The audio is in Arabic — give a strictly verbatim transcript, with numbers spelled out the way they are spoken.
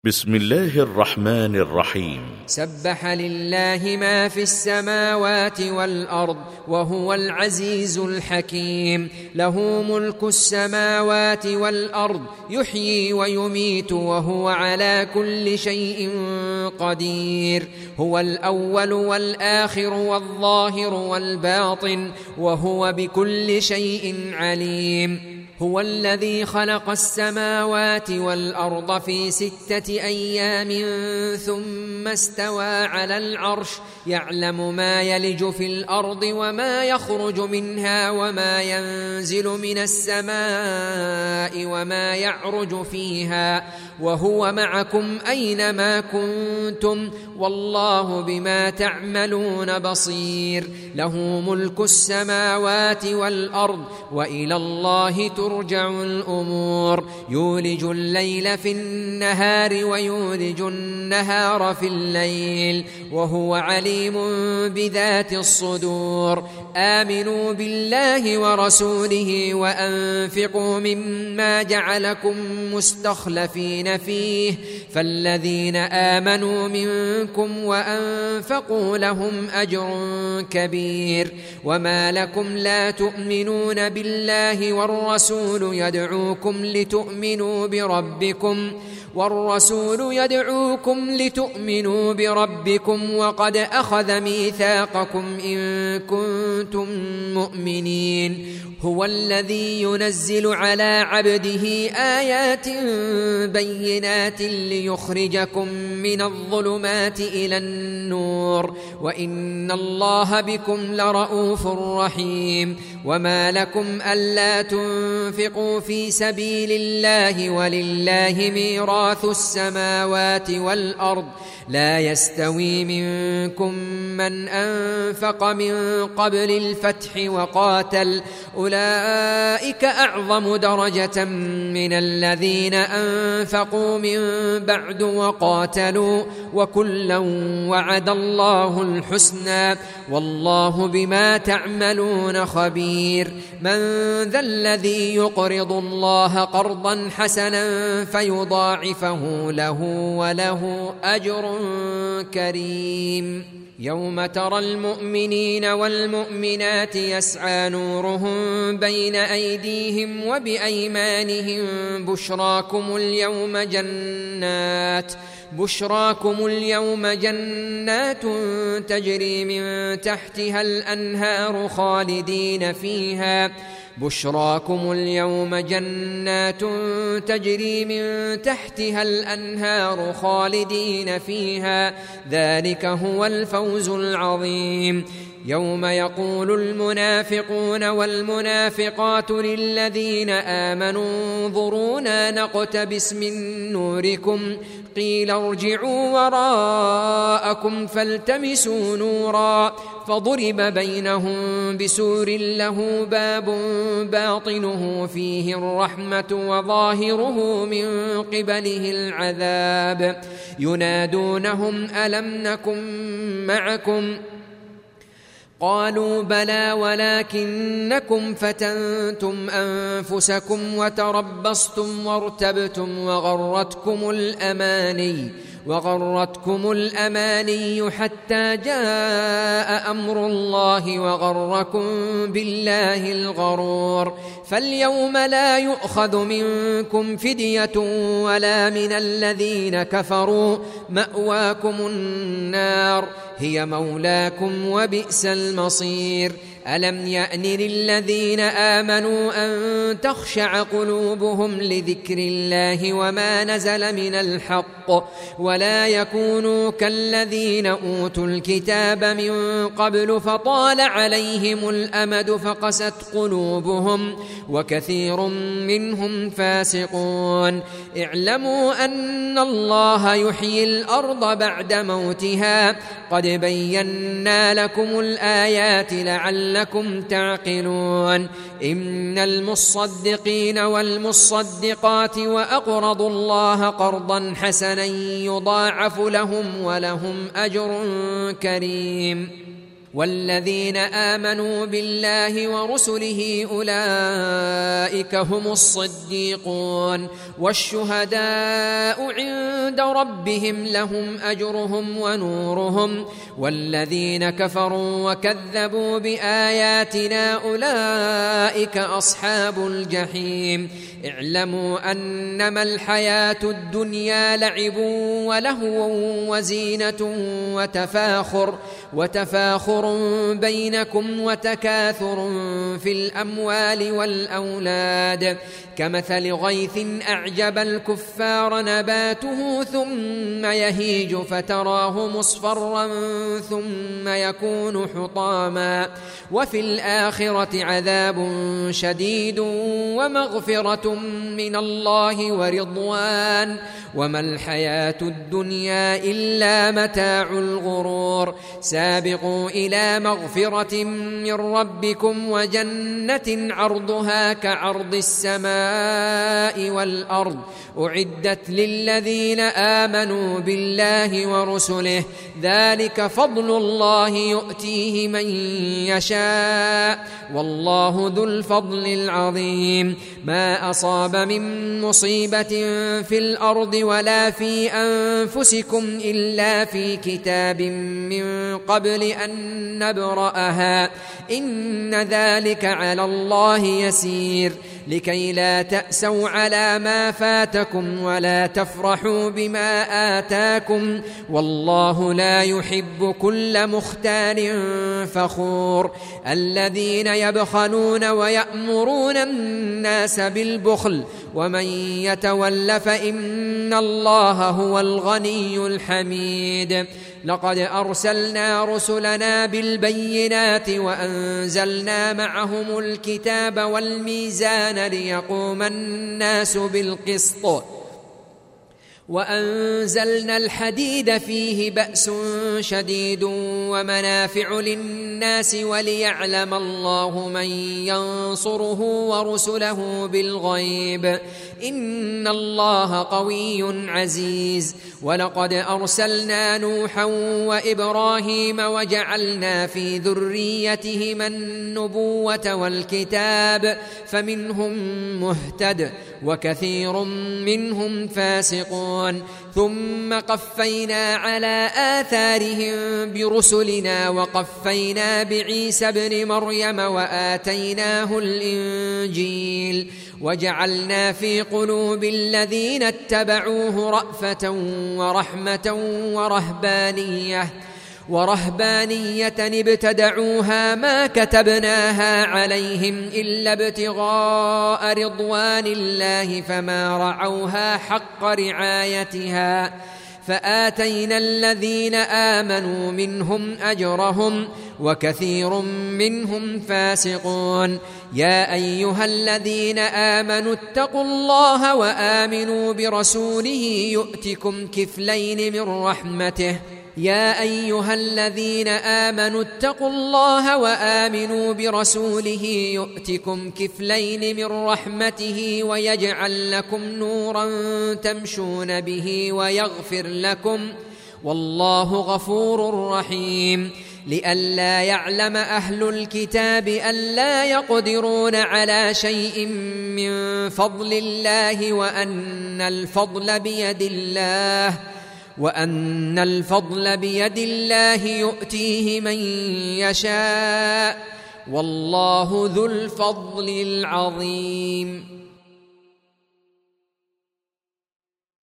بسم الله الرحمن الرحيم. سبح لله ما في السماوات والأرض وهو العزيز الحكيم. له ملك السماوات والأرض يحيي ويميت وهو على كل شيء قدير. هو الأول والآخر والظاهر والباطن وهو بكل شيء عليم. هو الذي خلق السماوات والأرض في ستة أيام ثم استوى على العرش يعلم ما يلج في الأرض وما يخرج منها وما ينزل من السماء وما يعرج فيها وهو معكم أينما كنتم والله بما تعملون بصير. له ملك السماوات والأرض وإلى الله ترجع الأمور. يولج الليل في النهار ويولج النهار في الليل وهو عليم بذات الصدور. آمنوا بالله ورسوله وأنفقوا مما جعلكم مستخلفين فيه فالذين آمنوا منكم وأنفقوا لهم أجر كبير. وما لكم لا تؤمنون بالله والرسول يدعوكم لتؤمنوا بربكم والرسول يدعوكم لتؤمنوا بربكم وقد أخذ ميثاقكم إن كنتم مؤمنين. هو الذي ينزل على عبده آيات بينات ليخرجكم من الظلمات إلى النور وإن الله بكم لرؤوف رحيم. وما لكم ألا تنفقوا في سبيل الله ولله ميراث السماوات والأرض لا يستوي منكم من أنفق من قبل الفتح وقاتل أولئك أعظم درجة من الذين أنفقوا من بعد وقاتلوا وكلا وعد الله الحسنى والله بما تعملون خبير. من ذا الذي يقرض الله قرضا حسنا فيضاعفه له وله أجر كريم. يوم ترى المؤمنين والمؤمنات يسعى نورهم بين أيديهم وبأيمانهم بشراكم اليوم جنات بشراكم اليوم جنات تجري من تحتها الأنهار خالدين فيها بشراكم اليوم جنات تجري من تحتها الأنهار خالدين فيها ذلك هو الفوز العظيم. يوم يقول المنافقون والمنافقات للذين آمنوا انظرونا نقتبس من نوركم قيل ارجعوا وراءكم فالتمسوا نورا فضرب بينهم بسور له باب باطنه فيه الرحمة وظاهره من قبله العذاب ينادونهم ألم نكن معكم قالوا بلى ولكنكم فتنتم أنفسكم وتربصتم وارتبتم وغرتكم الأماني وغرتكم الأماني حتى جاء أمر الله وغركم بالله الغرور. فاليوم لا يؤخذ منكم فدية ولا من الذين كفروا مأواكم النار هي مولاكم وبئس المصير. ألم يأن للذين آمنوا أن تخشع قلوبهم لذكر الله وما نزل من الحق ولا يكونوا كالذين أوتوا الكتاب من قبل فطال عليهم الأمد فقست قلوبهم وكثير منهم فاسقون. اعلموا أن الله يحيي الأرض بعد موتها قد بينا لكم الآيات لعلكم تعقلون. إن المصدقين والمصدقات وأقرضوا الله قرضا حسنا يضاعف لهم ولهم أجر كريم. والذين آمنوا بالله ورسله أولئك هم الصديقون والشهداء عند ربهم لهم أجرهم ونورهم والذين كفروا وكذبوا بآياتنا أولئك أصحاب الجحيم اعلموا أنما الحياة الدنيا لعب ولهو وزينة وتفاخر وتفاخر بينكم وتكاثر في الأموال والأولاد كمثل غيث أعجب الكفار نباته ثم يهيج فتراه مصفرا ثم يكون حطاما وفي الآخرة عذاب شديد ومغفرة من الله ورضوان وما الحياة الدنيا إلا متاع الغرور سابقوا إلى مغفرة من ربكم وجنة عرضها كعرض السماء والأرض أعدت للذين آمنوا بالله ورسله ذلك فضل الله يؤتيه من يشاء والله ذو الفضل العظيم ما أصاب من مصيبة في الأرض ولا في أنفسكم إلا في كتاب من قبل أن نبرأها إن ذلك على الله يسير لكي لا تأسوا على ما فاتكم ولا تفرحوا بما آتاكم والله لا يحب كل مختال فخور الذين يبخلون ويأمرون الناس بالبخل ومن يتول فإن الله هو الغني الحميد لقد أرسلنا رسلنا بالبينات وأنزلنا معهم الكتاب والميزان ليقوم الناس بالقسط وأنزلنا الحديد فيه بأس شديد ومنافع للناس وليعلم الله من ينصره ورسله بالغيب إن الله قوي عزيز ولقد أرسلنا نوحا وإبراهيم وجعلنا في ذريتهما النبوة والكتاب فمنهم مهتد وكثير منهم فاسقون ثم قفينا على آثارهم برسلنا وقفينا بعيسى ابن مريم وآتيناه الإنجيل وجعلنا في قلوب الذين اتبعوه رأفة ورحمة ورهبانية ورهبانية ابتدعوها ما كتبناها عليهم إلا ابتغاء رضوان الله فما رعوها حق رعايتها فآتينا الذين آمنوا منهم أجرهم وكثير منهم فاسقون يا أيها الذين آمنوا اتقوا الله وآمنوا برسوله يؤتكم كفلين من رحمته يا أيها الذين آمنوا اتقوا الله وآمنوا برسوله يؤتكم كفلين من رحمته ويجعل لكم نورا تمشون به ويغفر لكم والله غفور رحيم لئلا يعلم أهل الكتاب ألا يقدرون على شيء من فضل الله وأن الفضل بيد الله وأن الفضل بيد الله يؤتيه من يشاء والله ذو الفضل العظيم